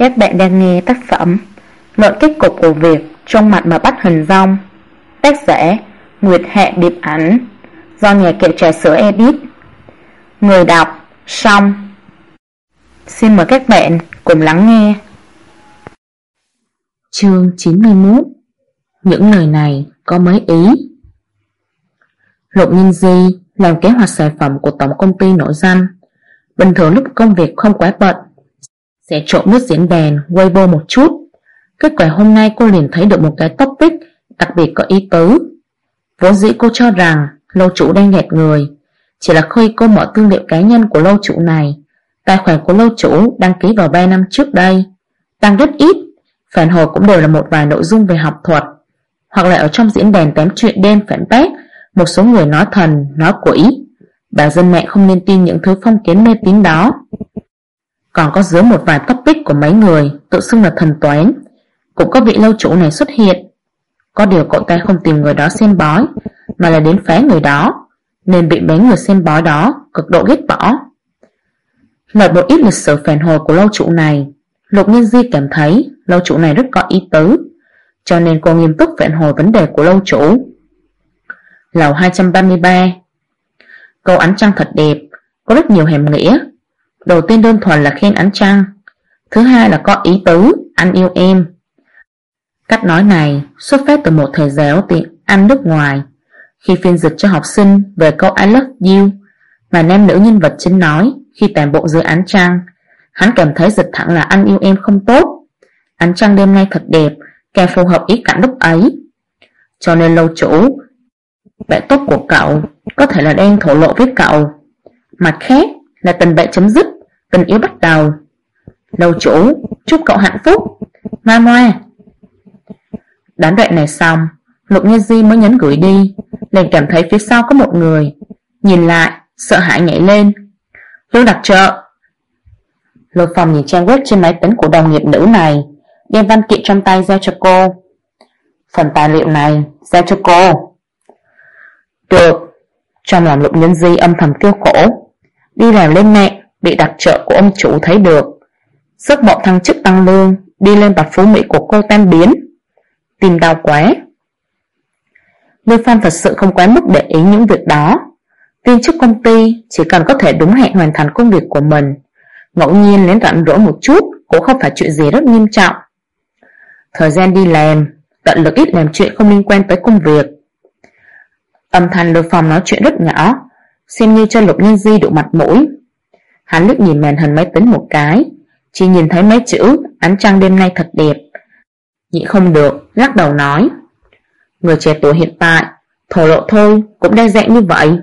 Các bạn đang nghe tác phẩm Luận kết cục của việc trong mặt mà bắt hình rong, tác giả Nguyệt Hạ Điệp Ảnh, do nhà kệ trà sữa edit. Người đọc Song. Xin mời các bạn cùng lắng nghe. Chương 91. Những lời này có mấy ý. Lục Nhân Di làm kế hoạch sản phẩm của tổng công ty nổi danh. Bình thường lúc công việc không quá bận sẽ trộn nước diễn đàn Weibo một chút. Kết quả hôm nay cô liền thấy được một cái topic đặc biệt có ý tứ. Vốn dĩ cô cho rằng lâu chủ đang gạt người, chỉ là khi cô mở tư liệu cá nhân của lâu chủ này, tài khoản của lâu chủ đăng ký vào 3 năm trước đây tăng rất ít, phản hồi cũng đều là một vài nội dung về học thuật, hoặc là ở trong diễn đàn tám chuyện đen phản bác một số người nói thần, nói quỷ, bảo dân mạng không nên tin những thứ phong kiến mê tín đó. Còn có dưới một vài topic của mấy người tự xưng là thần toán, cũng có vị lâu chủ này xuất hiện. Có điều cậu ta không tìm người đó xem bói, mà là đến phá người đó, nên bị mấy người xem bói đó cực độ ghét bỏ. Lật một ít lịch sử phản hồi của lâu chủ này, Lục Nhân Di cảm thấy lâu chủ này rất có ý tứ, cho nên cô nghiêm túc phản hồi vấn đề của lâu chủ. Lầu 233. Câu ánh trăng thật đẹp, có rất nhiều hàm nghĩa. Đầu tiên đơn thuần là khen ánh trăng, thứ hai là có ý tứ, anh yêu em. Cách nói này xuất phát từ một thầy giáo tiếng Anh nước ngoài, khi phiên dịch cho học sinh về câu I love you mà nam nữ nhân vật chính nói khi tản bộ dưới ánh trăng. Hắn cảm thấy dịch thẳng là anh yêu em không tốt. Ánh trăng đêm nay thật đẹp, càng phù hợp ý cảnh lúc ấy. Cho nên lâu chủ, bạn tốt của cậu có thể là đang thổ lộ với cậu. Mặt khác là tình bạn chấm dứt, tình yêu bắt đầu. Lâu chủ, chúc cậu hạnh phúc. Ngoa ngoa. Đoán đoạn này xong, Lục Nhân Di mới nhấn gửi đi, liền cảm thấy phía sau có một người. Nhìn lại, sợ hãi nhảy lên. Lương đặc trợ. Lục Phòng nhìn trang web trên máy tính của đồng nghiệp nữ này, đem văn kiện trong tay giao cho cô. Phần tài liệu này giao cho cô. Được. Trong lòng Lục Nhân Di âm thầm kêu khổ. Đi làm lên mạng, bị đặc trợ của ông chủ thấy được. Giấc mộng thăng chức tăng lương, đi lên bậc phú mỹ của cô tan biến. Tim đau quá. Lưu Phong thật sự không quá mức để ý những việc đó. Viên chức công ty chỉ cần có thể đúng hẹn hoàn thành công việc của mình, ngẫu nhiên lén rảnh rỗi một chút cũng không phải chuyện gì rất nghiêm trọng. Thời gian đi làm, tận lực ít làm chuyện không liên quan tới công việc. Âm thanh Lưu Phong nói chuyện rất nhỏ, xem như cho Lục Nhân Di đủ mặt mũi. Hắn liếc nhìn màn hình máy tính một cái, chỉ nhìn thấy mấy chữ ánh trăng đêm nay thật đẹp, nhịn không được lắc đầu nói: người trẻ tuổi hiện tại thổ lộ thôi cũng đa dạng như vậy.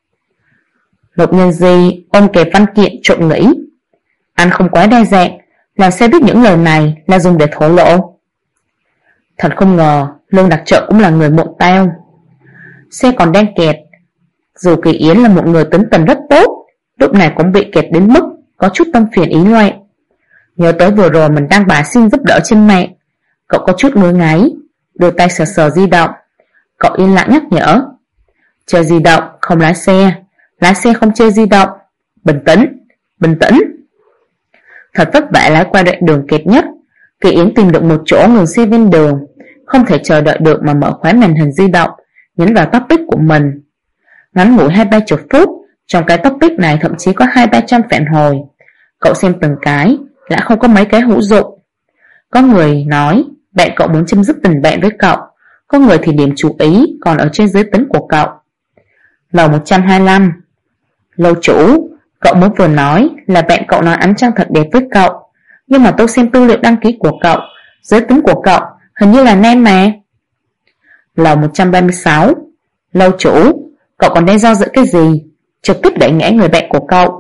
Lục Nhân Di ôm kẹp văn kiện trộn nghĩ, anh không quá đa dạng, làm sao biết những lời này là dùng để thổ lộ. Thật không ngờ Lương đặc trợ cũng là người muộn tao. Xe còn đang kẹt. Dù Kỳ Yến là một người tính tình rất tốt, lúc này cũng bị kẹt đến mức có chút tâm phiền ý loạn. Nhớ tới vừa rồi mình đăng bài xin giúp đỡ trên mạng, cậu có chút ngứa ngáy, đưa tay sờ sờ di động. Cậu yên lặng nhắc nhở: chơi di động không lái xe không chơi di động. Bình tĩnh. Thật vất vả lái qua đoạn đường kẹt nhất, Kỳ Yến tìm được một chỗ ngừng xe bên đường, không thể chờ đợi được mà mở khóa màn hình di động, nhấn vào topic của mình. Ngắn ngủi 20-30 phút, trong cái topic này thậm chí có 200-300 phản hồi. Cậu xem từng cái, lại không có mấy cái hữu dụng. Có người nói bạn cậu muốn chấm dứt tình bạn với cậu, có người thì điểm chú ý còn ở trên giới tính của cậu. Lầu 125. Lâu chủ, cậu mới vừa nói là bạn cậu nói ánh trăng thật đẹp với cậu, nhưng mà tôi xem tư liệu đăng ký của cậu, giới tính của cậu hình như là nam mà. Lầu 136. Lâu chủ, cậu còn đang do dự cái gì, trực tiếp đẩy ngã người bạn của cậu.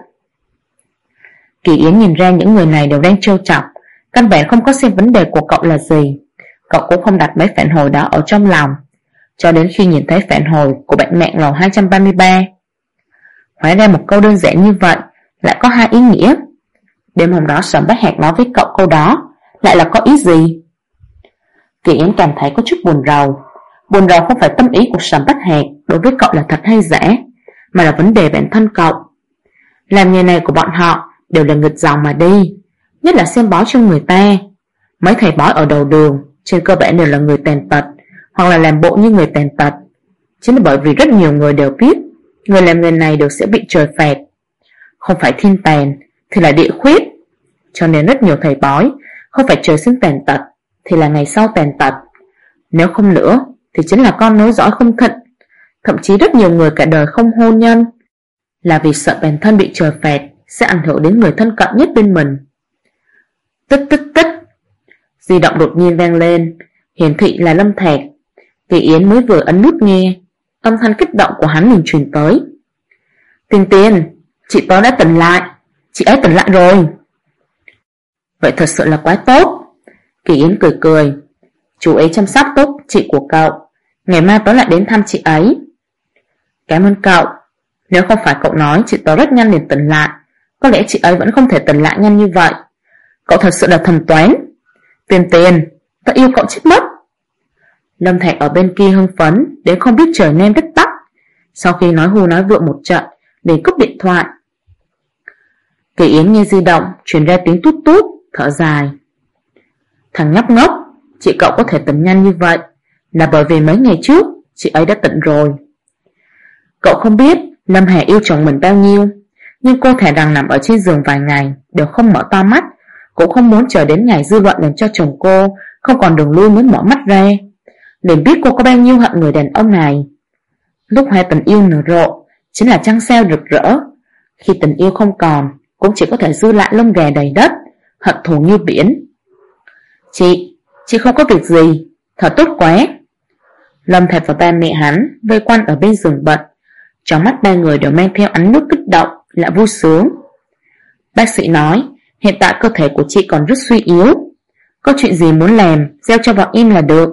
Kỳ Yến nhìn ra những người này đều đang trêu chọc, căn bản không có xem vấn đề của cậu là gì. Cậu cũng không đặt mấy phản hồi đó ở trong lòng, cho đến khi nhìn thấy phản hồi của bạn mạng lầu 233. Hóa ra một câu đơn giản như vậy lại có hai ý nghĩa. Đêm hôm đó Sầm Bách Hạc nói với cậu câu đó lại là có ý gì? Kỳ Yến cảm thấy có chút buồn rầu. Buồn rầu không phải tâm ý của Sầm Bách Hạc đối với cậu là thật hay giả, mà là vấn đề bản thân cậu. Làm nghề này của bọn họ đều là nghịch dòng mà đi, nhất là xem bói cho người ta. Mấy thầy bói ở đầu đường trên cơ bản đều là người tàn tật, hoặc là làm bộ như người tàn tật. Chính là bởi vì rất nhiều người đều biết người làm nghề này đều sẽ bị trời phạt, không phải thiên tàn thì là địa khuyết. Cho nên rất nhiều thầy bói không phải trời sinh tàn tật thì là ngày sau tàn tật, nếu không nữa thì chính là con nối dõi không thịnh. Thậm chí rất nhiều người cả đời không hôn nhân là vì sợ bản thân bị trời phạt sẽ ảnh hưởng đến người thân cận nhất bên mình. Tích tích tích. Di động đột nhiên vang lên, hiển thị là Lâm Thạc. Kỳ Yến mới vừa ấn nút nghe, âm thanh kích động của hắn liền truyền tới. Tiền Tiền, chị tớ đã tỉnh lại, chị ấy tỉnh lại rồi. Vậy thật sự là quá tốt. Kỳ Yến cười cười. Chú ấy chăm sóc tốt chị của cậu, ngày mai tớ lại đến thăm chị ấy. Cảm ơn cậu. Nếu không phải cậu nói chị tớ rất nhanh liền tỉnh lại, có lẽ chị ấy vẫn không thể tỉnh lại nhanh như vậy. Cậu thật sự là thần toán. Tiền Tiền, tớ yêu cậu chết mất. Lâm Thạc ở bên kia hưng phấn đến không biết trời nem đất bắc. Sau khi nói hù nói vượng một trận liền cúp điện thoại. Kỳ Yến nghe di động truyền ra tiếng tút tút, thở dài. Thằng nhóc ngốc, chị cậu có thể tỉnh nhanh như vậy là bởi vì mấy ngày trước chị ấy đã tỉnh rồi. Cậu không biết Lâm Hà yêu chồng mình bao nhiêu, nhưng cô thà rằng nằm ở trên giường vài ngày đều không mở to mắt, cũng không muốn chờ đến ngày dư luận làm cho chồng cô không còn đường lui mới mở mắt ra. Liền biết cô có bao nhiêu hận người đàn ông này. Lúc hai tình yêu nở rộ chính là trăng sao rực rỡ, khi tình yêu không còn cũng chỉ có thể dư lại lông gà đầy đất, hận thù như biển. Chị không có việc gì, thật tốt quá. Lâm Thạc và ba mẹ hắn vây quanh ở bên giường bệnh, trong mắt ba người đều mang theo ánh nước kích động lại vui sướng. Bác sĩ nói hiện tại cơ thể của chị còn rất suy yếu, có chuyện gì muốn làm gieo cho bọn em là được.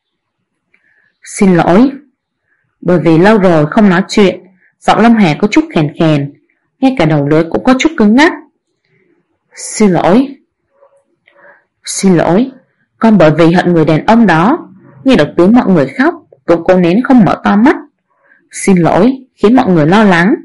Xin lỗi. Bởi vì lâu rồi không nói chuyện, giọng Lâm Hà có chút khèn khèn, ngay cả đầu lưỡi cũng có chút cứng ngắc. Xin lỗi. Xin lỗi, con bởi vì hận người đàn ông đó, nghe được tiếng mọi người khóc cũng cố nén không mở to mắt. Xin lỗi khiến mọi người lo lắng.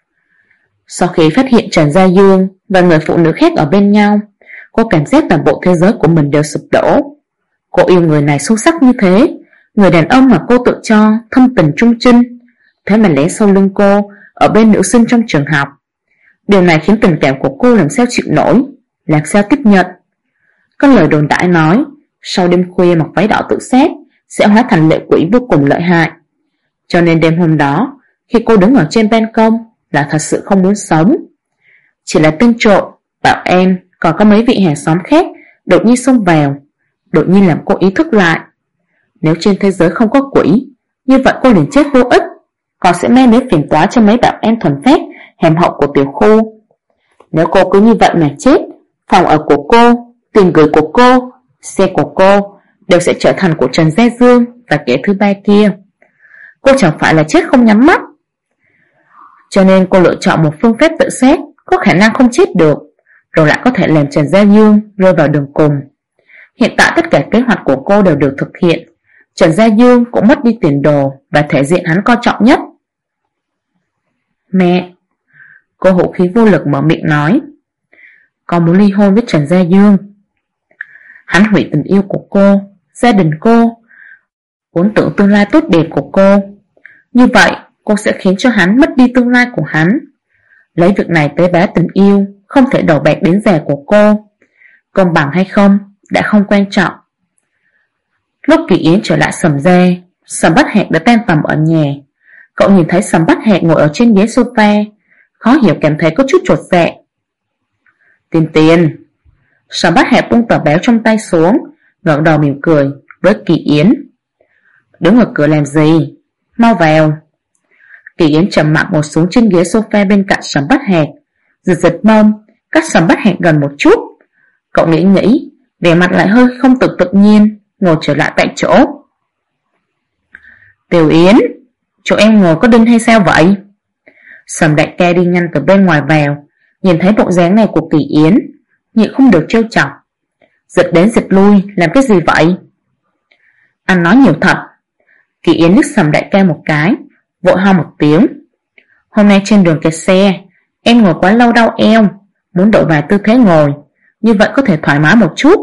Sau khi phát hiện Trần Gia Dương và người phụ nữ khác ở bên nhau, cô cảm giác toàn bộ thế giới của mình đều sụp đổ. Cô yêu người này sâu sắc như thế, người đàn ông mà cô tự cho thâm tình trung trinh, thế mà lẽ sau lưng cô ở bên nữ sinh trong trường học. Điều này khiến tình cảm của cô làm sao chịu nổi, làm sao tiếp nhận. Có lời đồn đại nói sau đêm khuya mặc váy đỏ tự sát sẽ hóa thành lệ quỷ vô cùng lợi hại. Cho nên đêm hôm đó, khi cô đứng ở trên ban công là thật sự không muốn sống. Chỉ là tên trộm, bảo em còn có mấy vị hàng xóm khác đột nhiên xông vào, đột nhiên làm cô ý thức lại. Nếu trên thế giới không có quỷ, như vậy cô liền chết vô ích, còn sẽ mang đến phiền toái cho mấy bạn em thuần phép hèm hậu của tiểu khu. Nếu cô cứ như vậy mà chết, phòng ở của cô, tiền gửi của cô, xe của cô đều sẽ trở thành của Trần Gia Dương và kẻ thứ ba kia. Cô chẳng phải là chết không nhắm mắt. Cho nên cô lựa chọn một phương pháp tự sát có khả năng không chết được, rồi lại có thể làm Trần Gia Dương rơi vào đường cùng. Hiện tại tất cả kế hoạch của cô đều được thực hiện. Trần Gia Dương cũng mất đi tiền đồ và thể diện hắn coi trọng nhất. Mẹ. Cô hữu khí vô lực mở miệng nói. Con muốn ly hôn với Trần Gia Dương. Hắn hủy tình yêu của cô, gia đình cô, vốn tưởng tương lai tốt đẹp của cô. Như vậy cô sẽ khiến cho hắn mất đi tương lai của hắn. Lấy việc này tế bá tình yêu không thể đổ bạc đến già của cô. Công bằng hay không đã không quan trọng. Lúc Kỳ Yến trở lại Sầm Gia, Sầm Bách Hạc đã tan tầm ở nhà. Cậu nhìn thấy Sầm Bách Hạc ngồi ở trên ghế sofa, khó hiểu cảm thấy có chút chột dạ. Tiền Tiền. Sầm Bách Hạc buông tờ báo trong tay xuống, ngẩng đầu mỉm cười với Kỳ Yến. Đứng ở cửa làm gì? Mau vào. Kỳ Yến trầm mặc ngồi xuống trên ghế sofa bên cạnh Sầm Bách Hạc, giật mông, cách Sầm Bách Hạc gần một chút. Cậu nghĩ, vẻ mặt lại hơi không tự nhiên, ngồi trở lại tại chỗ. Tiểu Yến, chỗ em ngồi có đinh hay sao vậy? Sầm đại ca đi nhanh từ bên ngoài vào, nhìn thấy bộ dáng này của Kỳ Yến, nhịn không được trêu chọc. Giật đến giật lui, làm cái gì vậy? Anh nói nhiều thật. Kỳ Yến liếc Sầm đại ca một cái, vội ho một tiếng. Hôm nay trên đường kẹt xe, em ngồi quá lâu đau eo, muốn đổi vài tư thế ngồi, như vậy có thể thoải mái một chút.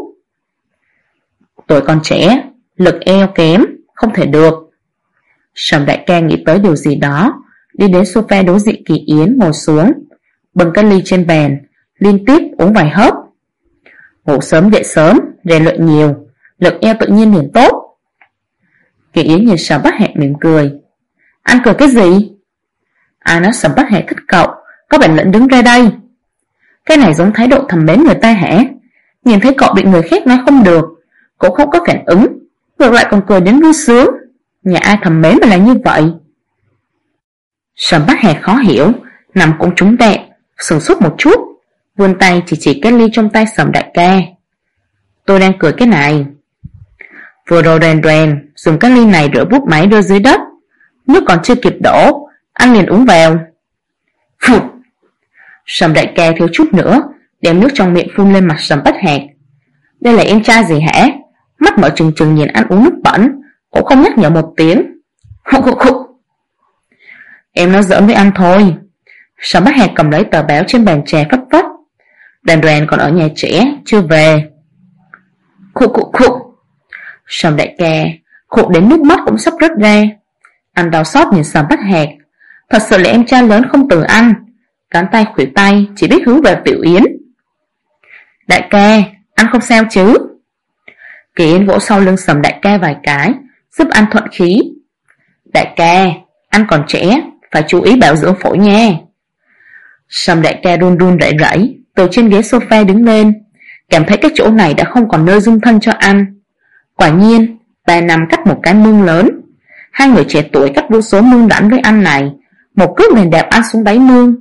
Tuổi còn trẻ, lực eo kém, không thể được. Sầm đại ca nghĩ tới điều gì đó, đi đến sofa đối diện Kỳ Yến ngồi xuống, bưng cái ly trên bàn, liên tiếp uống vài hớp. Ngủ sớm dậy sớm, rèn luyện nhiều, lực eo tự nhiên liền tốt. Kỳ Yến nhìn Sầm Bách Hạc mỉm cười. Anh cười cái gì? Ai nói Sầm Bách Hạc thích cậu, có bản lĩnh đứng ra đây. Cái này giống thái độ thầm mến người ta hả? Nhìn thấy cậu bị người khác nói không được, cũng không có phản ứng, ngược lại còn cười đến vui sướng. Nhà ai thầm mến mà là như vậy? Sầm Bách Hạc khó hiểu, nằm cũng trúng tệ, sửng sốt một chút, vươn tay chỉ cái ly trong tay Sầm đại ca. Tôi đang cười cái này. Vừa rồi Đoèn dùng cái ly này rửa bút máy rơi dưới đất, nước còn chưa kịp đổ, anh liền uống vào. Phụt! Sầm đại ca thiếu chút nữa đem nước trong miệng phun lên mặt Sầm Bách Hạc. Đây là em trai gì hả? Mắt mở trừng trừng nhìn anh uống nước bẩn, cũng không nhắc nhở một tiếng. Khục. Em nói giỡn với anh thôi. Sầm Bách Hạc cầm lấy tờ báo trên bàn trà phất phất. Đoèn còn ở nhà trẻ, chưa về. Khục. Sầm đại ca khục đến nước mắt cũng sắp rớt ra. Anh đau xót nhìn Sầm Bách Hạc. Thật sự là em trai lớn không từ anh, cánh tay khuỷu tay chỉ biết hướng về Tiểu Yến. Đại ca, anh không sao chứ? Kỳ Yến vỗ sau lưng Sầm đại ca vài cái, giúp anh thuận khí. Đại ca, anh còn trẻ, phải chú ý bảo dưỡng phổi nha. Sầm đại ca run rẩy từ trên ghế sofa đứng lên, cảm thấy cái chỗ này đã không còn nơi dung thân cho anh. Quả nhiên, bà nằm cắt một cái mương lớn. Hai người trẻ tuổi cắt vô số mương đảnh với anh này, một cước liền đạp anh xuống đáy mương.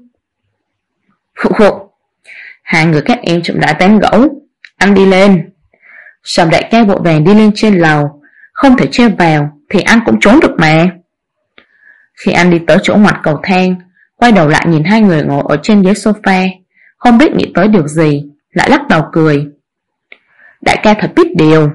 Khục. Hai người các em chậm rãi tán gẫu. Anh đi lên. Sầm đại ca vội vàng đi lên trên lầu, không thể treo vào thì anh cũng trốn được mà. Khi anh đi tới chỗ ngoặt cầu thang, quay đầu lại nhìn hai người ngồi ở trên ghế sofa, không biết nghĩ tới điều gì, lại lắc đầu cười. Đại ca thật biết điều.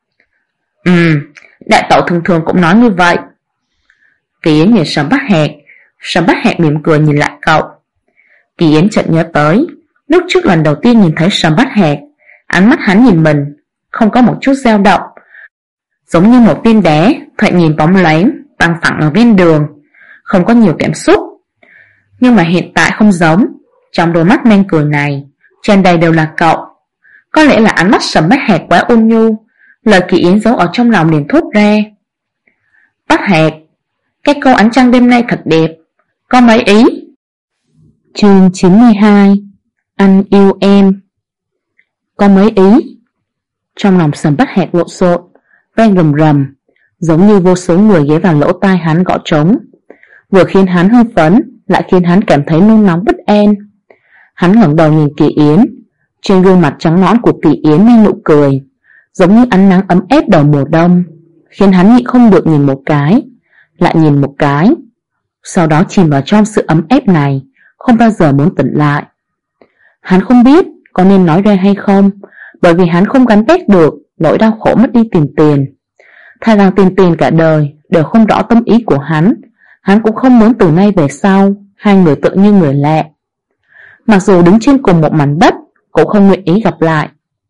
Đại tẩu thường cũng nói như vậy. Kỳ Yến nhìn Sầm Bách Hạc mỉm cười nhìn lại cậu. Kỳ Yến chợt nhớ tới lúc trước lần đầu tiên nhìn thấy Sầm Bách Hạc, ánh mắt hắn nhìn mình không có một chút dao động, giống như một viên đá thoạt nhìn bóng lánh bằng phẳng ở bên đường, không có nhiều cảm xúc. Nhưng mà hiện tại không giống, trong đôi mắt men cười này tràn đầy đều là cậu. Có lẽ là ánh mắt Sầm Bách Hạc quá ôn nhu, lời Kỳ Yến giấu ở trong lòng liền thốt ra. Bách Hạc, cái câu ánh trăng đêm nay thật đẹp, có mấy ý? Chương 92. Anh yêu em. Có mấy ý? Trong lòng Sầm Bách Hạc lộn xộn, vang rầm rầm, giống như vô số người ghé vào lỗ tai hắn gõ trống, vừa khiến hắn hưng phấn, lại khiến hắn cảm thấy nôn nóng bất an. Hắn ngẩng đầu nhìn Kỳ Yến, trên gương mặt trắng nõn của Kỳ Yến mang nụ cười, giống như ánh nắng ấm áp đầu mùa đông, khiến hắn nhịn không được nhìn một cái, lại nhìn một cái, sau đó chìm vào trong sự ấm áp này, không bao giờ muốn tỉnh lại. Hắn không biết có nên nói ra hay không, bởi vì hắn không gánh vác được nỗi đau khổ mất đi tiền. Thà rằng tiền cả đời đều không rõ tâm ý của hắn cũng không muốn từ nay về sau hai người tự như người lạ. Mặc dù đứng trên cùng một mảnh đất, cũng không nguyện ý gặp lại.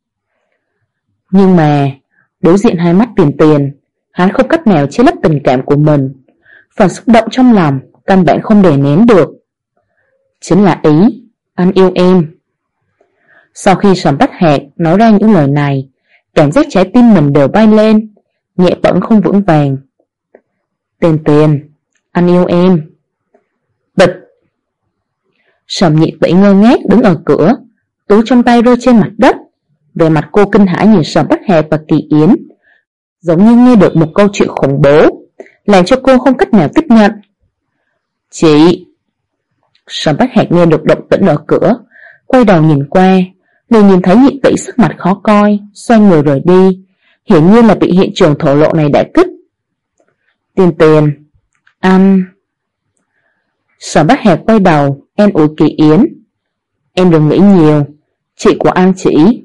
Nhưng mà đối diện hai mắt tiền, hắn không cách nào che lấp tình cảm của mình. Phần xúc động trong lòng căn bản không đè nén được. Chính là ý anh yêu em. Sau khi Sầm Bách Hạc nói ra những lời này, cảm giác trái tim mình đều bay lên, nhẹ bẫng không vững vàng. Tiền, anh yêu em. Bịch. Sầm Nhị Tỷ ngơ ngác đứng ở cửa, túi trong tay rơi trên mặt đất. Về mặt cô kinh hãi nhìn Sầm Bách Hạc và Kỳ Yến, giống như nghe được một câu chuyện khủng bố, làm cho cô không cách nào tiếp nhận. Chị. Sầm Bách Hạc nghe được động tĩnh ở cửa, quay đầu nhìn qua, liền nhìn thấy Nhị Tỷ sắc mặt khó coi, xoay người rời đi, hiển nhiên là bị hiện trường thổ lộ này đả kích. Tiền, anh. Sầm Bách Hạc quay đầu, an ủi Kỳ Yến. Em đừng nghĩ nhiều, chị của anh chỉ.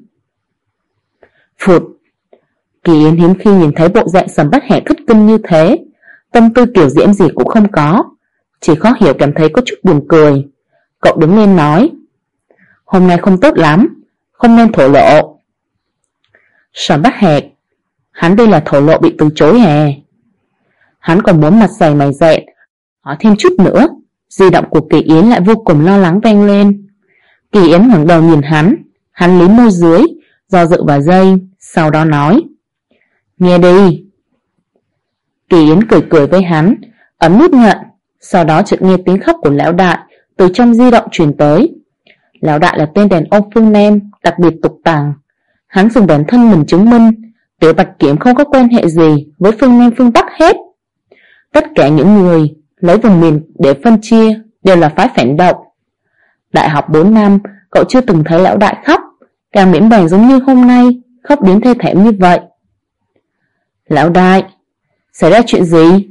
Phụt. Kỳ Yến hiếm khi nhìn thấy bộ dạng Sầm Bách Hạc thất kinh như thế, tâm tư kiểu diễm gì cũng không có, chỉ khó hiểu cảm thấy có chút buồn cười. Cậu đứng lên nói. Hôm nay không tốt lắm, không nên thổ lộ. Sầm Bát Hạc, hắn đây là thổ lộ bị từ chối à? Hắn còn muốn mặt dày mày dẹn hỏi thêm chút nữa. Di động của Kỳ Yến lại vô cùng lo lắng vang lên. Kỳ Yến ngẩng đầu nhìn hắn liếm môi dưới, do dự vài giây, sau đó nói: nghe đi. Kỳ Yến cười cười với hắn, ấn nút nhận. Sau đó chợt nghe tiếng khóc của lão đại từ trong di động truyền tới. Lão đại là tên đàn ông phương Nam đặc biệt tục tằng. Hắn dùng bản thân mình chứng minh Tiểu Bạch Kiểm không có quan hệ gì với phương Nam phương Bắc hết. Tất cả những người lấy vùng miền để phân chia đều là phái phản động. Đại học 4 năm, cậu chưa từng thấy lão đại khóc, càng miễn bàn giống như hôm nay, khóc đến thê thảm như vậy. Lão đại, xảy ra chuyện gì?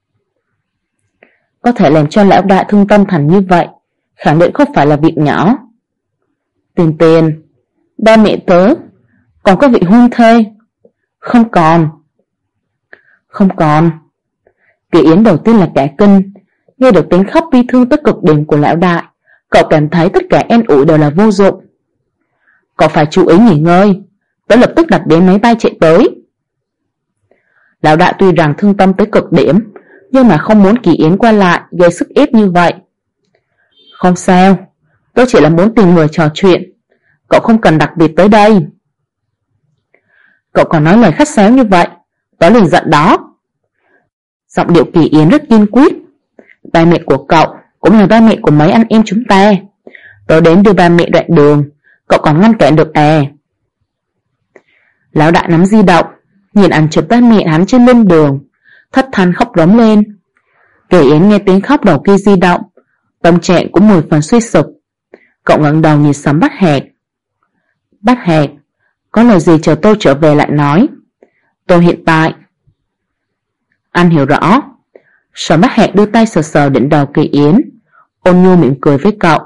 Có thể làm cho lão đại thương tâm thành như vậy, khẳng định không phải là việc nhỏ. Tiền, ba mẹ tớ, còn có vị hôn thê. Không còn. Kỳ Yến đầu tiên là cả kinh, nghe được tiếng khóc bi thương tới cực điểm của lão đại, cậu cảm thấy tất cả an ủi đều là vô dụng. Cậu phải chú ý nghỉ ngơi, tớ lập tức đặt đến máy bay chạy tới. Lão đại tuy rằng thương tâm tới cực điểm, nhưng mà không muốn Kỳ Yến qua lại gây sức ép như vậy. Không sao, tớ chỉ là muốn tìm người trò chuyện, cậu không cần đặc biệt tới đây. Cậu còn nói lời khách sáo như vậy, tớ liền giận đó. Giọng điệu Kỳ Yến rất kiên quyết. Ba mẹ của cậu cũng là ba mẹ của mấy anh em chúng ta. Tớ đến đưa ba mẹ đoạn đường, cậu còn ngăn cản được à? Lão đại nắm di động, nhìn ảnh chụp ba mẹ hắn trên bên đường, thất thanh khóc rống lên. Kỳ Yến nghe tiếng khóc đầu kia di động, tâm trạng cũng 10 phần suy sụp. Cậu ngẩng đầu nhìn Sầm Bát Hạc. Bát Hạc, có lời gì chờ tôi trở về lại nói. Tôi hiện tại... Anh hiểu rõ. Sầm Bát Hạc đưa tay sờ sờ đỉnh đầu Kỳ Yến, ôn nhu mỉm cười với cậu.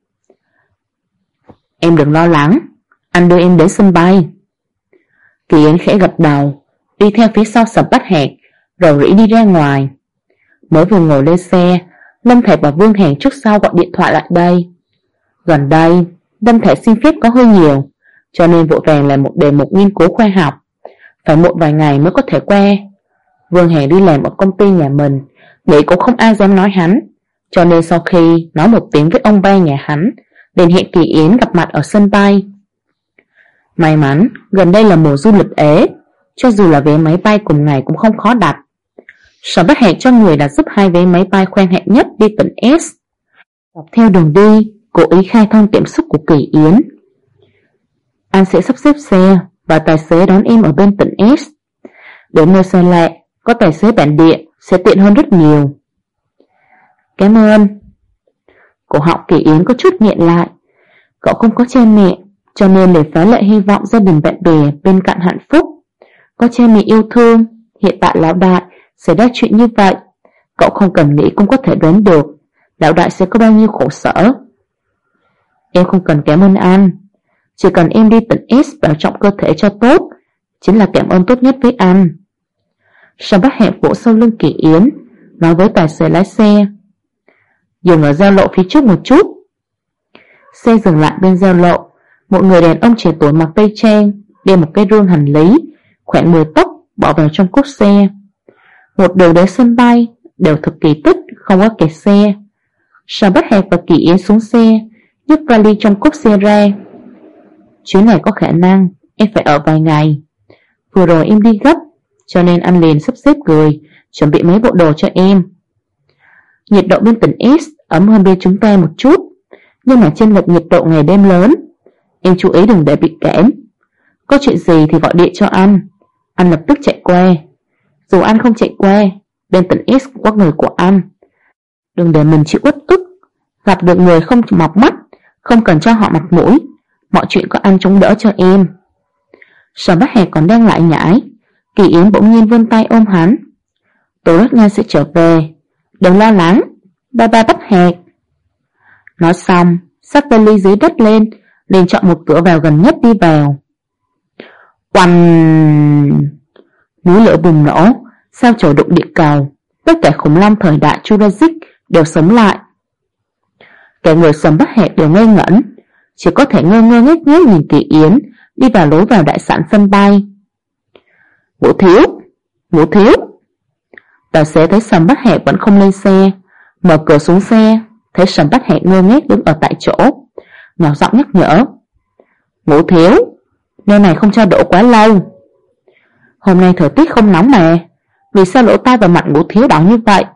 Em đừng lo lắng, anh đưa em đến sân bay. Kỳ Yến khẽ gật đầu, đi theo phía sau Sầm Bát Hạc, rồi rỉ đi ra ngoài. Mới vừa ngồi lên xe, Lâm Thạc và Vương Hàn trước sau gọi điện thoại lại đây. Gần đây, Lâm Thạc xin phép có hơi nhiều, cho nên vội vàng làm một đề mục nghiên cứu khoa học, phải muộn vài ngày mới có thể qua. Vương Hàn đi làm ở công ty nhà mình, nghĩ cũng không ai dám nói hắn, cho nên sau khi nói một tiếng với ông ba nhà hắn, liền hẹn Kỳ Yến gặp mặt ở sân bay. May mắn, gần đây là mùa du lịch ế, cho dù là vé máy bay cùng ngày cũng không khó đặt. Sở Bát Hạc cho người đặt giúp 2 vé máy bay khoang hạng nhất đi tỉnh S. Dọc theo đường đi, cố ý khai thông cảm xúc của Kỳ Yến. Anh sẽ sắp xếp xe và tài xế đón em ở bên tỉnh S. Đến nơi xa lạ, có tài xế bản địa sẽ tiện hơn rất nhiều. Cảm ơn. Cổ họng Kỳ Yến có chút nghẹn lại. Cậu không có cha mẹ, cho nên để phá lệ hy vọng gia đình bạn bè bên cạnh hạnh phúc. Có cha mẹ yêu thương, hiện tại lão đại xảy ra chuyện như vậy, cậu không cần nghĩ cũng có thể đoán được lão đại sẽ có bao nhiêu khổ sở. Em không cần cảm ơn anh, chỉ cần em đi tỉnh S bảo trọng cơ thể cho tốt, chính là cảm ơn tốt nhất với anh. Sầm Bát Hạc vỗ sau lưng Kỳ Yến, nói với tài xế lái xe. Dừng ở giao lộ phía trước một chút. Xe dừng lại bên giao lộ, một người đàn ông trẻ tuổi mặc tây trang, đeo một cái rương hành lý, khoảng 10 tấc bỏ vào trong cốp xe. Một đường đến sân bay đều thật kỳ tích, không có kẹt xe. Sầm Bát Hạc và Kỳ Yến xuống xe, nhấc vali trong cốp xe ra. Chuyến này có khả năng em phải ở vài ngày. Vừa rồi em đi gấp, cho nên anh liền sắp xếp người chuẩn bị mấy bộ đồ cho em. Nhiệt độ bên tỉnh S ấm hơn bên chúng ta một chút, nhưng mà chênh lệch nhiệt độ ngày đêm lớn. Em chú ý đừng để bị cảm. Có chuyện gì thì gọi điện cho anh lập tức chạy qua. Dù anh không chạy qua, bên tỉnh S cũng có người của anh. Đừng để mình chịu uất ức. Gặp được người không mọc mắt, không cần cho họ mặt mũi. Mọi chuyện có anh chống đỡ cho em. Sở Bát Hạc còn đang lại nhải, Kỳ Yến bỗng nhiên vươn tay ôm hắn. Tôi rất nhanh sẽ trở về, đừng lo lắng, ba Bát Hạc. Nói xong, xách vali dưới đất lên, liền chọn một cửa vào gần nhất đi vào. Oanh! Núi lửa bùng nổ, sao trời đụng địa cầu, tất cả khủng long thời đại Jurassic đều sống lại. Cả người Sầm Bát Hạc đều ngây ngẩn, chỉ có thể ngơ ngơ ngếch nghếch nhìn Kỳ Yến đi vào lối vào đại sảnh sân bay. Vũ Thiếu. Tài xế thấy Sầm Bách Hạc vẫn không lên xe, mở cửa xuống xe, thấy Sầm Bách Hạc ngơ ngác đứng ở tại chỗ, nhỏ giọng nhắc nhở. Vũ Thiếu, nơi này không cho đổ quá lâu. Hôm nay thời tiết không nóng mà, vì sao lỗ tai và mặt Vũ Thiếu đỏ như vậy?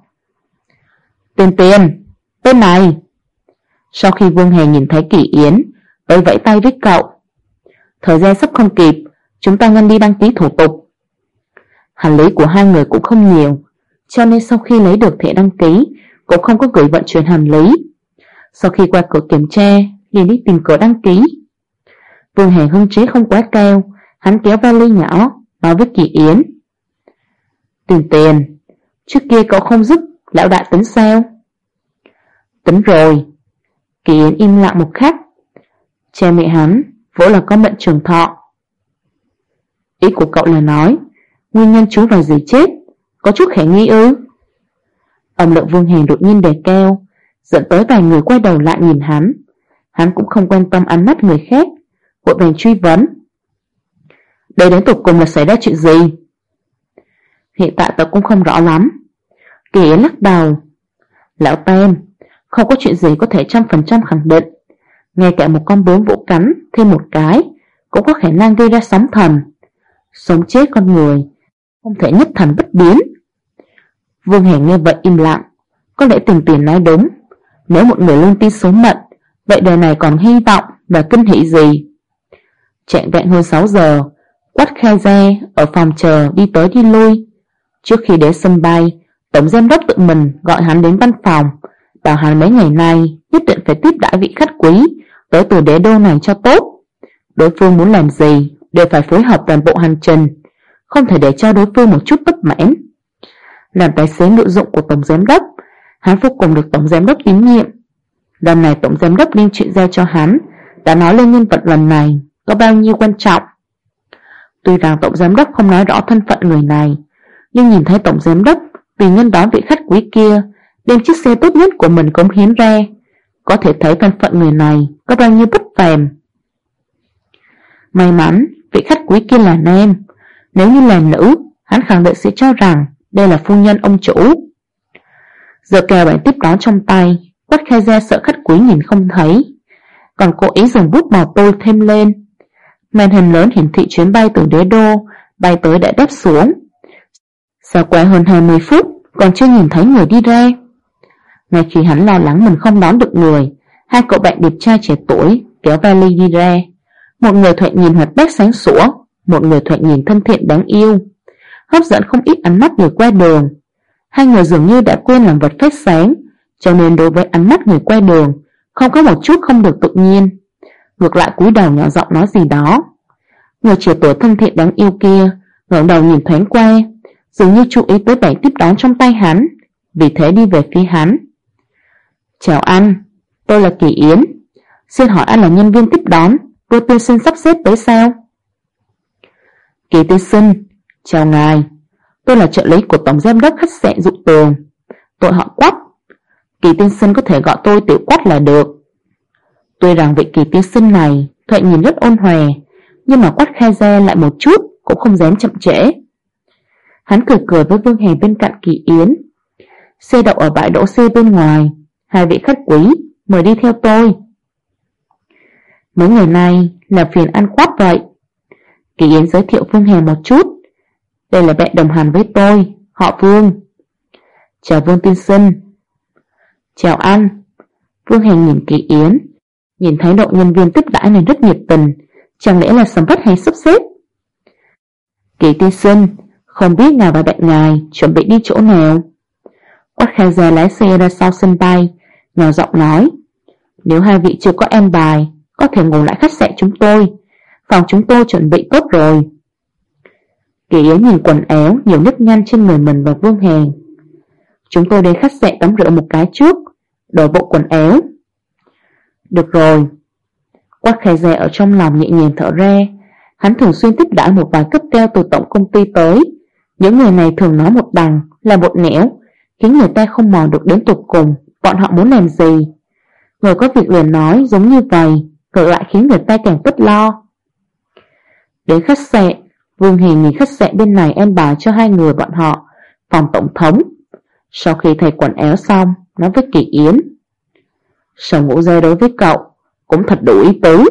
Tiền, tên này. Sau khi Vương Hề nhìn thấy Kỳ Yến, vẫy vẫy tay với cậu. Thời gian sắp không kịp, chúng ta nhanh đi đăng ký thủ tục. Hành lý của hai người cũng không nhiều, cho nên sau khi lấy được thẻ đăng ký, cũng không có gửi vận chuyển hành lý. Sau khi qua cửa kiểm tra, liền đi tìm cửa đăng ký. Vương Hề hưng trí không quá cao, hắn kéo vali nhỏ, nói với Kỳ Yến. Tiền, trước kia cậu không giúp lão đại tính sao? Tính rồi. Kỳ Yến im lặng một khắc. Cha mẹ hắn vốn là có mệnh trường thọ. Ý của cậu là nói nguyên nhân chú vào gì chết có chút khả nghi ư? Âm lượng Vương Hề đột nhiên đề cao, dẫn tới vài người quay đầu lại nhìn hắn. Hắn cũng không quan tâm ánh mắt người khác, vội vàng truy vấn. Đây đến tục cùng là xảy ra chuyện gì? Hiện tại tớ cũng không rõ lắm. Kỳ Yến lắc đầu. Lão Tam, không có chuyện gì có thể 100% khẳng định. Ngay cả một con bướm vỗ cánh thêm một cái cũng có khả năng gây ra sóng thần. Sống chết con người không thể nhất thành bất biến. Vương Hề nghe vậy im lặng. Có lẽ Tiền nói đúng. Nếu một người luôn tin số mệnh, vậy đời này còn hy vọng và kinh hỉ gì? Trọn vẹn hơn 6 giờ, Quách Khai Gia ở phòng chờ đi tới đi lui. Trước khi đến sân bay, tổng giám đốc tự mình gọi hắn đến văn phòng, bảo hắn mấy ngày nay nhất định phải tiếp đãi vị khách quý tới từ đế đô này cho tốt. Đối phương muốn làm gì đều phải phối hợp toàn bộ hành trình, không thể để cho đối phương một chút bất mãn. Làm tài xế ngự dụng của tổng giám đốc, hắn vô cùng được tổng giám đốc tín nhiệm. Lần này tổng giám đốc liên chuyện giao cho hắn đã nói lên nhân vật lần này có bao nhiêu quan trọng. Tuy rằng tổng giám đốc không nói rõ thân phận người này, nhưng nhìn thấy tổng giám đốc vì nhân đón vị khách quý kia đem chiếc xe tốt nhất của mình cống hiến ra, có thể thấy thân phận người này có bao nhiêu bất phàm. May mắn vị khách quý kia là nam, nếu như là nữ, hắn khẳng định sẽ cho rằng đây là phu nhân ông chủ. Giờ kèo bản tiếp đón trong tay, Quách Khai Gia sợ khách quý nhìn không thấy, còn cố ý dùng bút màu tô thêm lên. Màn hình lớn hiển thị chuyến bay từ đế đô bay tới đã đáp xuống. Sau qua hơn 20 phút còn chưa nhìn thấy người đi ra. Ngay khi hắn lo lắng mình không đón được người, hai cậu bạn đẹp trai trẻ tuổi kéo vali đi ra. Một người thoạt nhìn hoạt bát sáng sủa, một người thoạt nhìn thân thiện đáng yêu, hấp dẫn không ít ánh mắt người qua đường. Hai người dường như đã quên làm vật phát sáng, cho nên đối với ánh mắt người qua đường không có một chút không được tự nhiên. Ngược lại cúi đầu nhỏ giọng nói gì đó. Người trẻ tuổi thân thiện đáng yêu kia ngẩng đầu nhìn thoáng qua, dường như chú ý tới bản tiếp đón trong tay hắn, vì thế đi về phía hắn. Chào anh, tôi là Kỳ Yến. Xin hỏi anh là nhân viên tiếp đón Tô tiên sinh sắp xếp tới sao? Kỳ tiên sinh, chào ngài. Tôi là trợ lý của tổng giám đốc khách sạn Dụ Tường. Tôi họ Quách. Kỳ tiên sinh có thể gọi tôi Tiểu Quách là được. Tuy rằng vị Kỳ tiên sinh này thoạt nhìn rất ôn hòa, nhưng mà Quách Khai Gia lại một chút cũng không dám chậm trễ. Hắn cười với Vương Hề bên cạnh Kỳ Yến. Xe đậu ở bãi đỗ xe bên ngoài, hai vị khách quý mời đi theo tôi. Mấy người này là phiền ăn Quách vậy. Kỳ Yến giới thiệu Vương Hề một chút. Đây là bạn đồng hành với tôi, họ Vương. Chào Vương tiên sinh. Chào anh. Vương Hề nhìn Kỳ Yến, nhìn thái độ nhân viên tiếp đãi này rất nhiệt tình, chẳng lẽ là Sầm Bách hay sắp xếp? Kỳ tiên sinh, không biết ngài và bạn ngài chuẩn bị đi chỗ nào? Quách Khai Gia lái xe ra sau sân bay, nhỏ giọng nói. Nếu hai vị chưa có an bài, có thể ngủ lại khách sạn chúng tôi. Phòng chúng tôi chuẩn bị tốt rồi. Kỳ Yến nhìn quần áo nhiều nếp nhăn trên người mình và Vương Hề. Chúng tôi đến khách sạn tắm rửa một cái trước, đổi bộ quần áo. Được rồi. Quách Khai Gia ở trong lòng nhẹ nhàng thở ra. Hắn thường xuyên tiếp đãi một vài cấp cao từ tổng công ty tới. Những người này thường nói một đằng là một nẻo, khiến người ta không mò được đến tột cùng bọn họ muốn làm gì. Người có việc liền nói giống như vậy, ngược lại khiến người ta càng bất lo. Đến khách sạn, Vương Hề nghỉ khách sạn bên này em bảo cho hai người bọn họ phòng tổng thống. Sau khi thay quần áo xong, nói với Kỳ Yến: Sở Ngũ Gia đối với cậu cũng thật đủ ý tứ.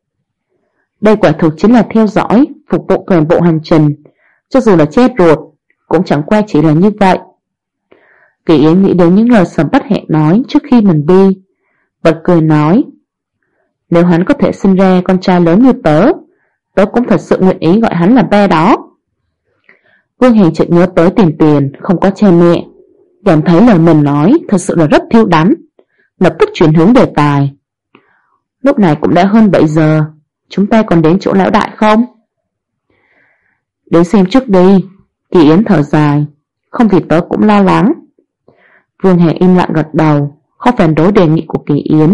Đây quả thực chính là theo dõi, phục vụ toàn bộ hành trình, cho dù là chết ruột, cũng chẳng qua chỉ là như vậy. Kỳ Yến nghĩ đến những lời Sầm Bách Hẹn nói trước khi mình đi, bật cười nói: Nếu hắn có thể sinh ra con trai lớn như tớ cũng thật sự nguyện ý gọi hắn là ba đó. Vương Hề chợt nhớ tới Tiền không có cha mẹ, cảm thấy lời mình nói thật sự là rất thiêu đắm, lập tức chuyển hướng đề tài: Lúc này cũng đã hơn 7 giờ, chúng ta còn đến chỗ lão đại không? Đến xem trước đi. Kỳ Yến thở dài: Không thì tớ cũng lo lắng. Vương Hề im lặng gật đầu, không phản đối đề nghị của Kỳ Yến.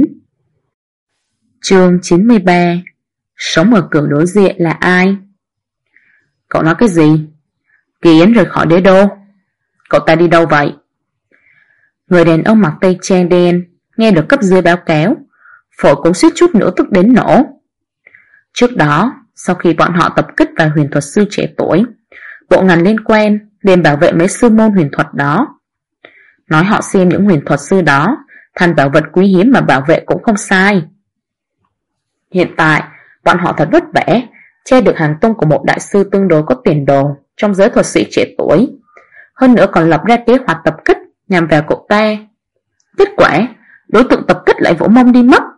Chương 93. Sống ở cửa đối diện là ai? Cậu nói cái gì? Kỳ Yến rời khỏi đế đô. Cậu ta đi đâu vậy? Người đàn ông mặc tây trang đen nghe được cấp dưới báo cáo, phổi cũng suýt chút nữa tức đến nổ. Trước đó, sau khi bọn họ tập kích vài huyền thuật sư trẻ tuổi, bộ ngành liên quan liền bảo vệ mấy sư môn huyền thuật đó, nói họ xem những huyền thuật sư đó thành bảo vật quý hiếm mà bảo vệ cũng không sai. Hiện tại, bọn họ thật vất vả che được hành tung của một đại sư tương đối có tiền đồ trong giới thuật sĩ trẻ tuổi, hơn nữa còn lập ra kế hoạch tập kích nhằm vào cậu ta. Kết quả, đối tượng tập kích lại vỗ mông đi mất.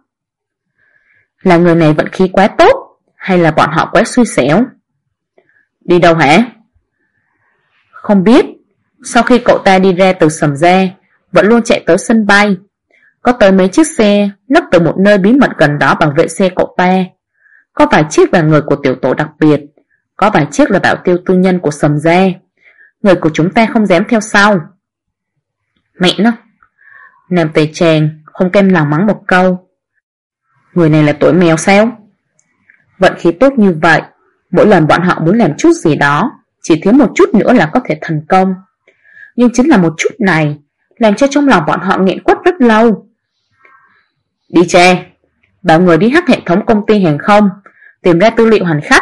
Là người này vận khí quá tốt, hay là bọn họ quá xui xẻo? Đi đâu hả? Không biết. Sau khi cậu ta đi ra từ Sầm Gia, vẫn luôn chạy tới sân bay. Có tới mấy chiếc xe nấp từ một nơi bí mật gần đó bảo vệ xe cậu ta. Có vài chiếc là người của tiểu tổ đặc biệt, có vài chiếc là bảo tiêu tư nhân của Sầm Gia. Người của chúng ta không dám theo sau. Mẹ nó! Nam Tề Tràng không cam lòng mắng một câu: Người này là tuổi mèo sao? Vận khí tốt như vậy, mỗi lần bọn họ muốn làm chút gì đó, chỉ thiếu một chút nữa là có thể thành công. Nhưng chính là một chút này làm cho trong lòng bọn họ nghẹn quất rất lâu. Đi tra, bảo người đi hack hệ thống công ty hàng không, tìm ra tư liệu hành khách.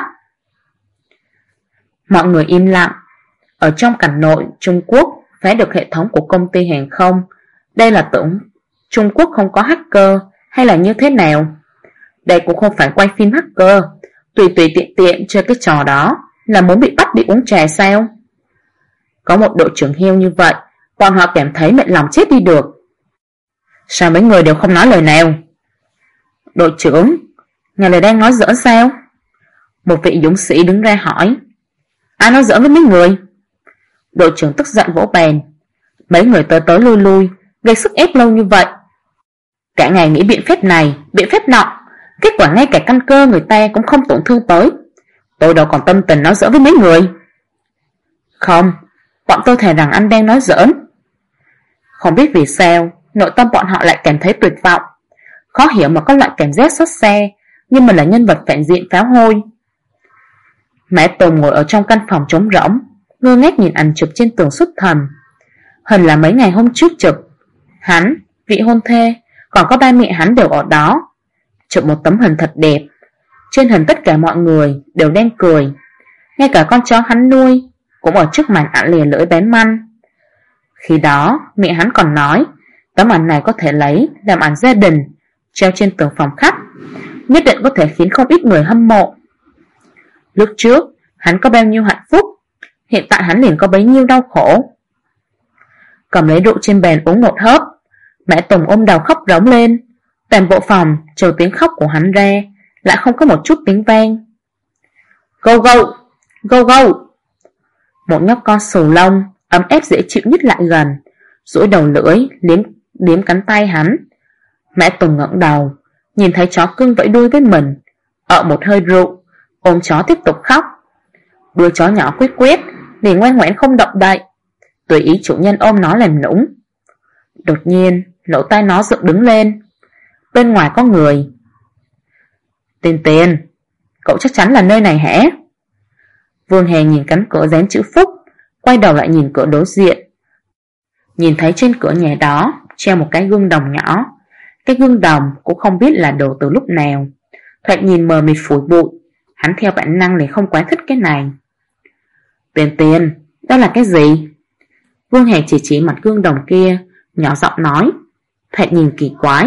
Mọi người im lặng. Ở trong cảnh nội Trung Quốc phá được hệ thống của công ty hàng không, đây là tưởng Trung Quốc không có hacker hay là như thế nào? Đây cũng không phải quay phim hacker, tùy tiện tiện chơi cái trò đó là muốn bị bắt đi uống trà sao? Có một đội trưởng heo như vậy, bọn họ cảm thấy mệt lòng chết đi được. Sao mấy người đều không nói lời nào? Đội trưởng, ngài là đang nói giỡn sao? Một vị dũng sĩ đứng ra hỏi. Ai nói giỡn với mấy người? Đội trưởng tức giận vỗ bàn. Mấy người tới lui gây sức ép lâu như vậy, cả ngày nghĩ biện pháp này, biện pháp nọ, kết quả ngay cả căn cơ người ta cũng không tổn thương tới. Tôi đâu còn tâm tình nói giỡn với mấy người. Không, bọn tôi thề rằng anh đang nói giỡn. Không biết vì sao, nội tâm bọn họ lại cảm thấy tuyệt vọng. Khó hiểu mà có loại cảm giác xót xa, nhưng mà là nhân vật phản diện pháo hôi. Mẹ Tùng ngồi ở trong căn phòng trống rỗng, ngơ ngác nhìn ảnh chụp trên tường xuất thần. Hình là mấy ngày hôm trước chụp. Hắn, vị hôn thê, còn có ba mẹ hắn đều ở đó. Chụp một tấm hình thật đẹp. Trên hình tất cả mọi người đều đang cười. Ngay cả con chó hắn nuôi cũng ở trước màn ảnh lìa lưỡi bán manh. Khi đó mẹ hắn còn nói tấm ảnh này có thể lấy làm ảnh gia đình, treo trên tường phòng khách, nhất định có thể khiến không ít người hâm mộ. Lúc trước hắn có bao nhiêu hạnh phúc, hiện tại hắn liền có bấy nhiêu đau khổ. Cầm lấy rượu trên bàn uống một hớp, mẹ Tùng ôm đầu khóc rống lên. Toàn bộ phòng trừ tiếng khóc của hắn ra, lại không có một chút tiếng vang. Go go, go go. Một nhóc con xù lông ấm ép dễ chịu nhất lại gần, duỗi đầu lưỡi liếm cánh tay hắn. Mẹ Tùng ngẩng đầu, nhìn thấy chó cưng vẫy đuôi với mình, một hơi rượu, ôm chó tiếp tục khóc. Đuôi chó nhỏ quyết quyết liền ngoan ngoãn không động đậy, tùy ý chủ nhân ôm nó làm nũng. Đột nhiên lỗ tai nó dựng đứng lên. Bên ngoài có người. Tiền, cậu chắc chắn là nơi này hả? Vương Hề nhìn cánh cửa dán chữ Phúc, quay đầu lại nhìn cửa đối diện. Nhìn thấy trên cửa nhà đó treo một cái gương đồng nhỏ. Cái gương đồng cũng không biết là đồ từ lúc nào. thoạt nhìn mờ mịt phủi bụi. Hắn theo bản năng liền không quá thích cái này. Tiền, đó là cái gì? Vương Hề chỉ mặt gương đồng kia, nhỏ giọng nói, thoạt nhìn kỳ quái.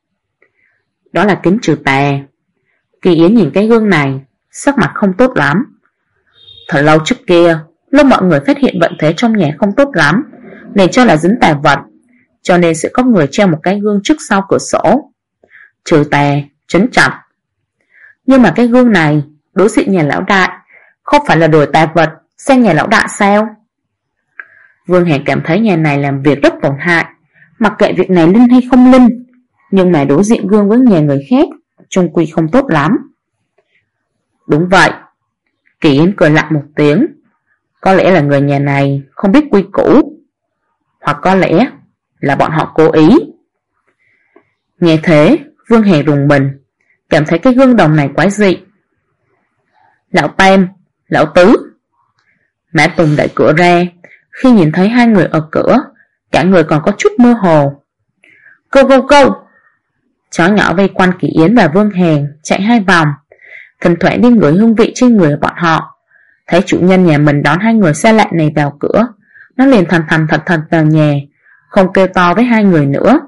Đó là kính trừ tà. Kỳ Yến nhìn cái gương này, sắc mặt không tốt lắm. Thật lâu trước kia, lúc mọi người phát hiện vận thế trong nhà không tốt lắm, nên cho là dính tà vật, cho nên sẽ có người treo một cái gương trước sau cửa sổ. Trừ tà, trấn chặt. Nhưng mà cái gương này, đối diện nhà lão đại, không phải là đổi tà vật sang nhà lão đại sao? Vương Hề cảm thấy nhà này làm việc rất tổn hại, mặc kệ việc này linh hay không linh, nhưng mà đối diện gương với nhà người khác chung quy không tốt lắm. Đúng vậy. Kỳ Yến cười lạnh một tiếng. Có lẽ là người nhà này không biết quy củ, hoặc có lẽ là bọn họ cố ý. Nghe thế, Vương Hề rùng mình, cảm thấy cái gương đồng này quái dị. Lão Tam, Lão Tứ. Mã Tùng đẩy cửa ra. Khi nhìn thấy hai người ở cửa, cả người còn có chút mơ hồ. Câu. Chó nhỏ vây quanh Kỳ Yến và Vương Hề chạy hai vòng, thỉnh thoảng đi ngửi hương vị trên người bọn họ. Thấy chủ nhân nhà mình đón hai người xa lạ này vào cửa, nó liền thành thật vào nhà, không kêu to với hai người nữa.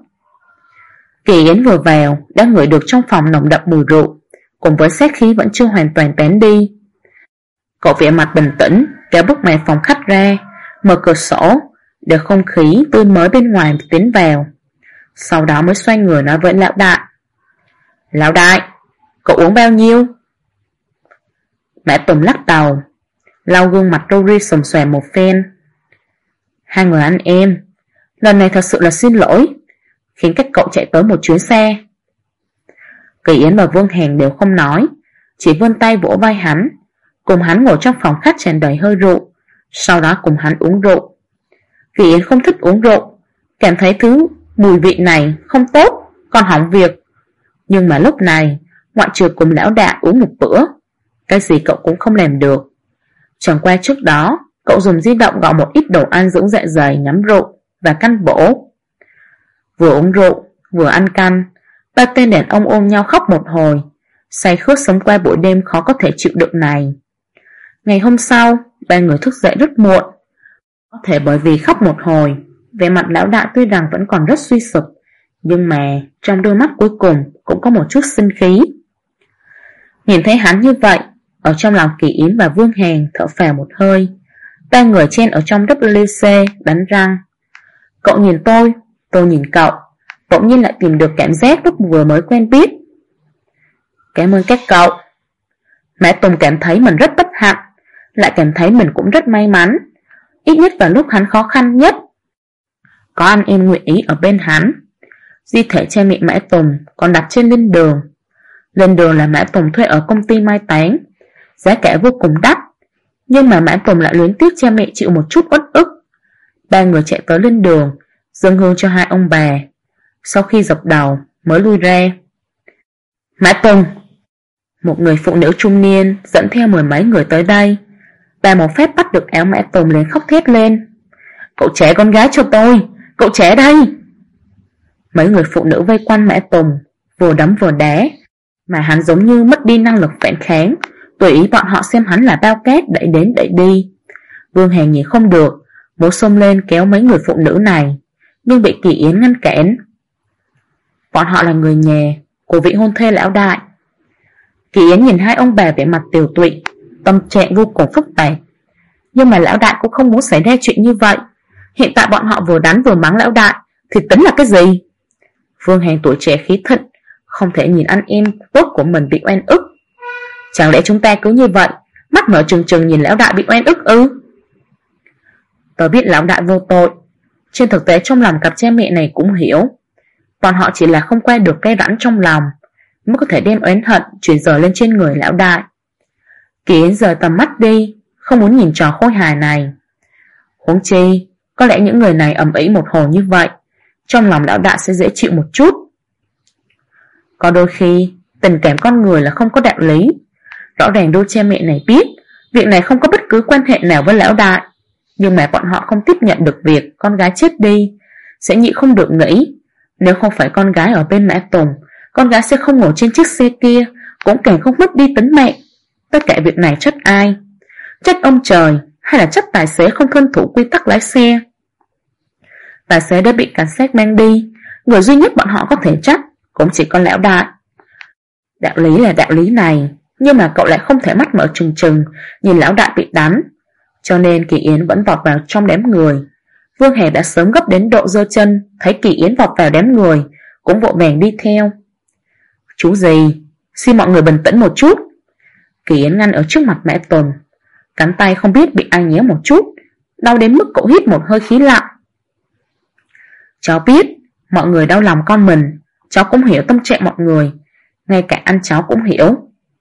Kỳ Yến vừa vào đã ngửi được trong phòng nồng đậm mùi rượu, cùng với sát khí vẫn chưa hoàn toàn tán đi. Cậu vẻ mặt bình tĩnh kéo bức màn phòng khách ra, mở cửa sổ để không khí tươi mới bên ngoài tiến vào. Sau đó mới xoay người nói với lão đại. Lão đại, cậu uống bao nhiêu? Mã Tùng lắc đầu, lau gương mặt râu ria xồm xoàm một phen. Hai người anh em, lần này thật sự là xin lỗi, khiến các cậu chạy tới một chuyến xe. Kỳ Yến và Vương Hèn đều không nói, chỉ vươn tay vỗ vai hắn, cùng hắn ngồi trong phòng khách tràn đầy hơi rượu, sau đó cùng hắn uống rượu. Kỳ Yến không thích uống rượu, cảm thấy thứ mùi vị này không tốt, còn hỏng việc. Nhưng mà lúc này, ngoại trừ cùng lão đại uống một bữa, cái gì cậu cũng không làm được. Chẳng qua trước đó, cậu dùng di động gọi một ít đồ ăn dưỡng dạ dày nhắm rượu và canh bổ. Vừa uống rượu, vừa ăn canh, ba tên đàn ông ôm nhau khóc một hồi, say khướt sống qua buổi đêm khó có thể chịu đựng này. Ngày hôm sau, ba người thức dậy rất muộn. Có thể bởi vì khóc một hồi, vẻ mặt lão đại tuy rằng vẫn còn rất suy sụp, nhưng mà trong đôi mắt cuối cùng cũng có một chút sinh khí. Nhìn thấy hắn như vậy, ở trong lòng Kỳ Yến và Vương Hèn thở phào một hơi. Ba người chen ở trong WC đánh răng. Cậu nhìn tôi nhìn cậu, bỗng nhiên lại tìm được cảm giác lúc vừa mới quen biết. Cảm ơn các cậu. Mã Tùng cảm thấy mình rất bất hạnh, lại cảm thấy mình cũng rất may mắn. Ít nhất vào lúc hắn khó khăn nhất, có anh em nguyện ý ở bên hắn. Di thể cha mẹ Mã Tùng còn đặt trên linh đường. Linh đường là Mã Tùng thuê ở công ty mai táng, giá cả vô cùng đắt, nhưng mà Mã Tùng lại luyến tiếc cha mẹ chịu một chút uất ức. Ba người chạy tới linh đường, dâng hương cho hai ông bà. Sau khi dập đầu mới lui ra. Mã Tùng, một người phụ nữ trung niên dẫn theo mười mấy người tới đây. Bà một phép bắt được áo Mã Tùng liền khóc thét lên. Cậu trẻ con gái cho tôi, cậu trẻ đây. Mấy người phụ nữ vây quanh Mã Tùng, vừa đấm vừa đá, mà hắn giống như mất đi năng lực phản kháng, tùy ý bọn họ xem hắn là bao cát đẩy đến đẩy đi. Vương Hàn nhìn không được, muốn xông lên kéo mấy người phụ nữ này, nhưng bị Kỳ Yến ngăn cản. Bọn họ là người nhà của vị hôn thê lão đại. Kỳ Yến nhìn hai ông bà vẻ mặt tiều tụy, tâm trạng vô cùng phức tạp. Nhưng mà lão đại cũng không muốn xảy ra chuyện như vậy. Hiện tại bọn họ vừa đánh vừa mắng lão đại thì tính là cái gì? Vương Hàn tuổi trẻ khí thịnh, không thể nhìn anh em tốt của mình bị oan ức. Chẳng lẽ chúng ta cứ như vậy, mắt mở trừng trừng nhìn lão đại bị oan ức ư? Tớ biết lão đại vô tội, trên thực tế trong lòng cặp cha mẹ này cũng hiểu, bọn họ chỉ là không qua được cái rãnh trong lòng, mới có thể đem oán hận chuyển rời lên trên người lão đại. Kỳ Yến rời tầm mắt đi, không muốn nhìn trò khôi hài này. Huống chi, có lẽ những người này ầm ĩ một hồi như vậy, trong lòng lão đại sẽ dễ chịu một chút. Có đôi khi, tình cảm con người là không có đạo lý. Rõ ràng đôi cha mẹ này biết việc này không có bất cứ quan hệ nào với lão đại, nhưng mà bọn họ không tiếp nhận được việc con gái chết đi, sẽ nhịn không được nghĩ, nếu không phải con gái ở bên Mã Tùng, con gái sẽ không ngồi trên chiếc xe kia, cũng càng không mất đi tính mạng. Tất cả việc này trách ai? Trách ông trời hay là trách tài xế không tuân thủ quy tắc lái xe? Tài xế đã bị cảnh sát mang đi, người duy nhất bọn họ có thể trách cũng chỉ có lão đại. Đạo lý là đạo lý này, nhưng mà cậu lại không thể mắt mở trừng trừng nhìn lão đại bị đánh, cho nên Kỳ Yến vẫn vọt vào trong đám người. Vương Hề đã sớm gấp đến độ giơ chân, thấy Kỳ Yến vọt vào đám người cũng vội vàng đi theo. Chú gì, xin mọi người bình tĩnh một chút. Kỳ Yến ngăn ở trước mặt mẹ Tùng, cánh tay không biết bị ai nhéo một chút, đau đến mức cậu hít một hơi khí lạnh. Cháu biết mọi người đau lòng con mình, cháu cũng hiểu tâm trạng mọi người, ngay cả anh cháu cũng hiểu.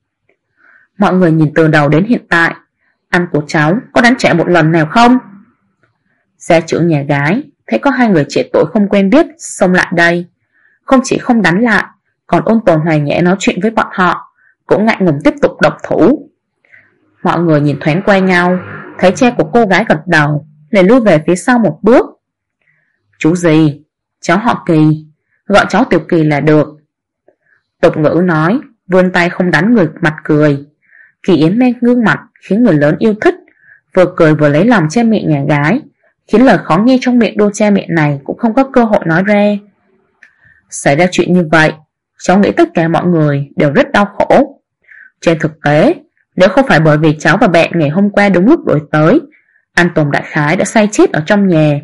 Mọi người nhìn từ đầu đến hiện tại, anh của cháu có đánh trẻ một lần nào không? Gia trưởng nhà gái thấy có hai người trẻ tuổi không quen biết xông lại đây, không chỉ không đánh lại, còn ôn tồn hòa nhã nói chuyện với bọn họ, cũng ngại ngùng tiếp tục độc thủ. Mọi người nhìn thoáng qua nhau, thấy che của cô gái gật đầu, liền lui về phía sau một bước. Chú gì, cháu họ Kỳ, gọi cháu Tiểu Kỳ là được. Tục ngữ nói, vươn tay không đánh người mặt cười. Kỳ Yến men gương mặt khiến người lớn yêu thích, vừa cười vừa lấy lòng cha mẹ nhà gái, khiến lời khó nghe trong miệng đôi cha mẹ này cũng không có cơ hội nói ra. Xảy ra chuyện như vậy, cháu nghĩ tất cả mọi người đều rất đau khổ. Trên thực tế, nếu không phải bởi vì cháu và bạn ngày hôm qua đúng lúc đuổi tới, anh Tùng đại khái đã say chết ở trong nhà.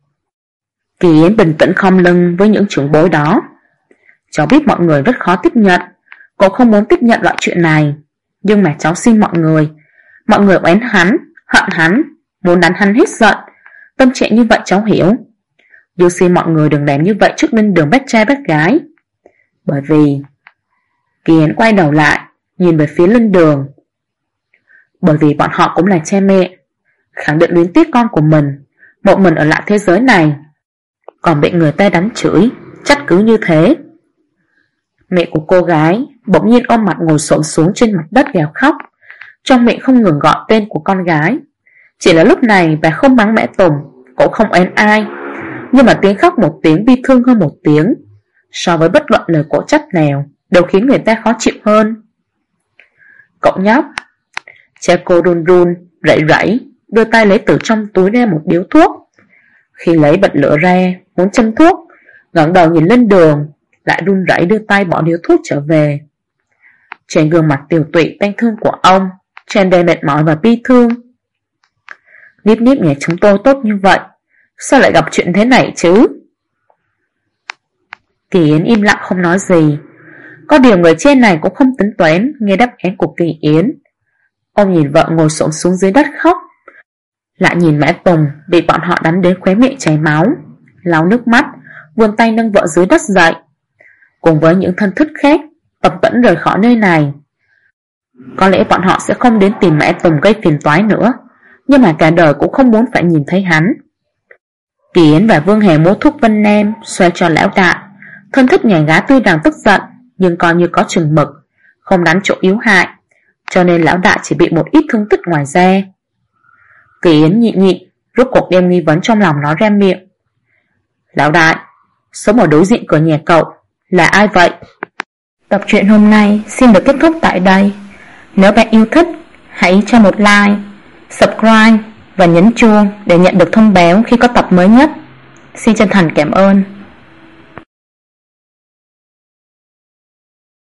Kỳ Yến bình tĩnh khom lưng với những trưởng bối đó. Cháu biết mọi người rất khó tiếp nhận, cô không muốn tiếp nhận loại chuyện này, nhưng mà cháu xin mọi người oán hắn, hận hắn, muốn đánh hắn hết giận. Tâm trạng như vậy cháu hiểu, nhưng xin mọi người đừng làm như vậy trước bên đường bác trai bác gái. Bởi vì... Kỳ Yến quay đầu lại, nhìn về phía Linh Đường. Bởi vì bọn họ cũng là cha mẹ, khẳng định luyến tiếc con của mình, một mình ở lại thế giới này, còn bị người ta đánh chửi, trách cứ như thế. Mẹ của cô gái bỗng nhiên ôm mặt ngồi xổm xuống trên mặt đất gào khóc, trong miệng không ngừng gọi tên của con gái. Chỉ là lúc này bà không mắng mẹ Tùng, cũng không oán ai, nhưng mà tiếng khóc một tiếng bi thương hơn một tiếng, so với bất luận lời cổ trách nào đều khiến người ta khó chịu hơn. Cậu nhóc. Cha cô run run, rẩy rẩy, đưa tay lấy từ trong túi ra một điếu thuốc. Khi lấy bật lửa ra, muốn châm thuốc, ngẩng đầu nhìn lên Đường, lại run rẩy đưa tay bỏ điếu thuốc trở về. Trên gương mặt tiều tụy tanh thương của ông tràn đầy mệt mỏi và bi thương. Níp níp nhà chúng tôi tốt như vậy, sao lại gặp chuyện thế này chứ? Kỳ Yến im lặng không nói gì. Có điều người trên này cũng không tính toán nghe đáp án của Kỳ Yến. Ông nhìn vợ ngồi xổm xuống dưới đất khóc, lại nhìn mẹ Tùng bị bọn họ đánh đến khóe miệng chảy máu, lau nước mắt, vươn tay nâng vợ dưới đất dậy. Cùng với những thân thích khác tập tễnh rời khỏi nơi này. Có lẽ bọn họ sẽ không đến tìm mẹ Tùng gây phiền toái nữa, nhưng mà cả đời cũng không muốn phải nhìn thấy hắn. Kỳ Yến và Vương Hề mua thuốc Vân Nam xoay cho lão đại. Thân thích nhà gái tuy rằng tức giận, nhưng coi như có chừng mực, không đánh chỗ yếu hại, cho nên lão đại chỉ bị một ít thương tích ngoài da. Kỳ Yến nhịn, rốt cuộc đem nghi vấn trong lòng nói ra miệng. Lão đại, sống ở đối diện cửa nhà cậu là ai vậy? Tập truyện hôm nay xin được kết thúc tại đây. Nếu bạn yêu thích, hãy cho một like, subscribe và nhấn chuông để nhận được thông báo khi có tập mới nhất. Xin chân thành cảm ơn.